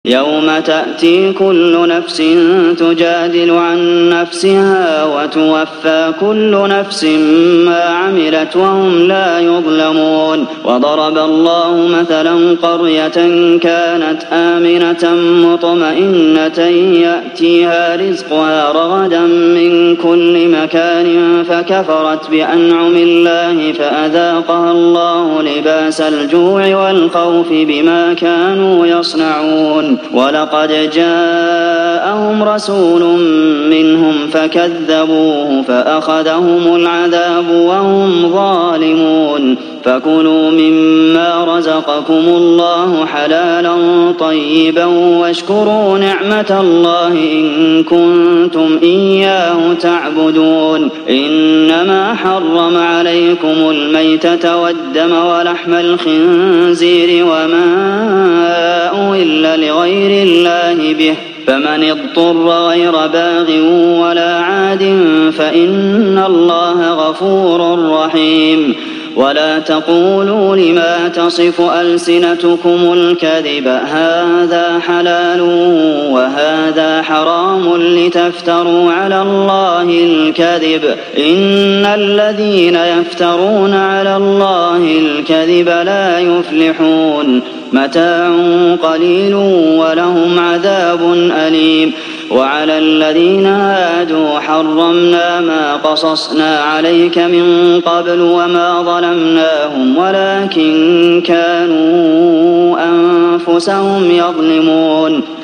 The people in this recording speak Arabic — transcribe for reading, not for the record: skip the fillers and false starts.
يوم تأتي كل نفس تجادل عن نفسها وتوفى كل نفس ما عملت وهم لا يظلمون وضرب الله مثلا قرية كانت آمنة مطمئنة يأتيها رزقها رغدا من كل مكان فكفرت بأنعم الله فأذاقها الله لباس الجوع والخوف بما كانوا يصنعون ولقد جاءهم رسول منهم فكذبوه فأخذهم العذاب وهم ظالمون فكلوا مما رزقكم الله حلالا طيبا واشكروا نعمة الله إن كنتم إياه تعبدون إنما حرم عليكم الميتة والدم ولحم الخنزير وما أهل لغير الله به فمن اضطر غير باغ ولا عاد فإن الله غفور رحيم ولا تقولوا لما تصف ألسنتكم الكذب هذا حلال وهذا حرام لتفتروا على الله الكذب إن الذين يفترون على الله الكذب لا يفلحون متاع قليل ولهم عذاب أليم وعلى الذين هادوا حرمنا ما قصصنا عليك من قبل وما ظلمناهم ولكن كانوا أنفسهم يظلمون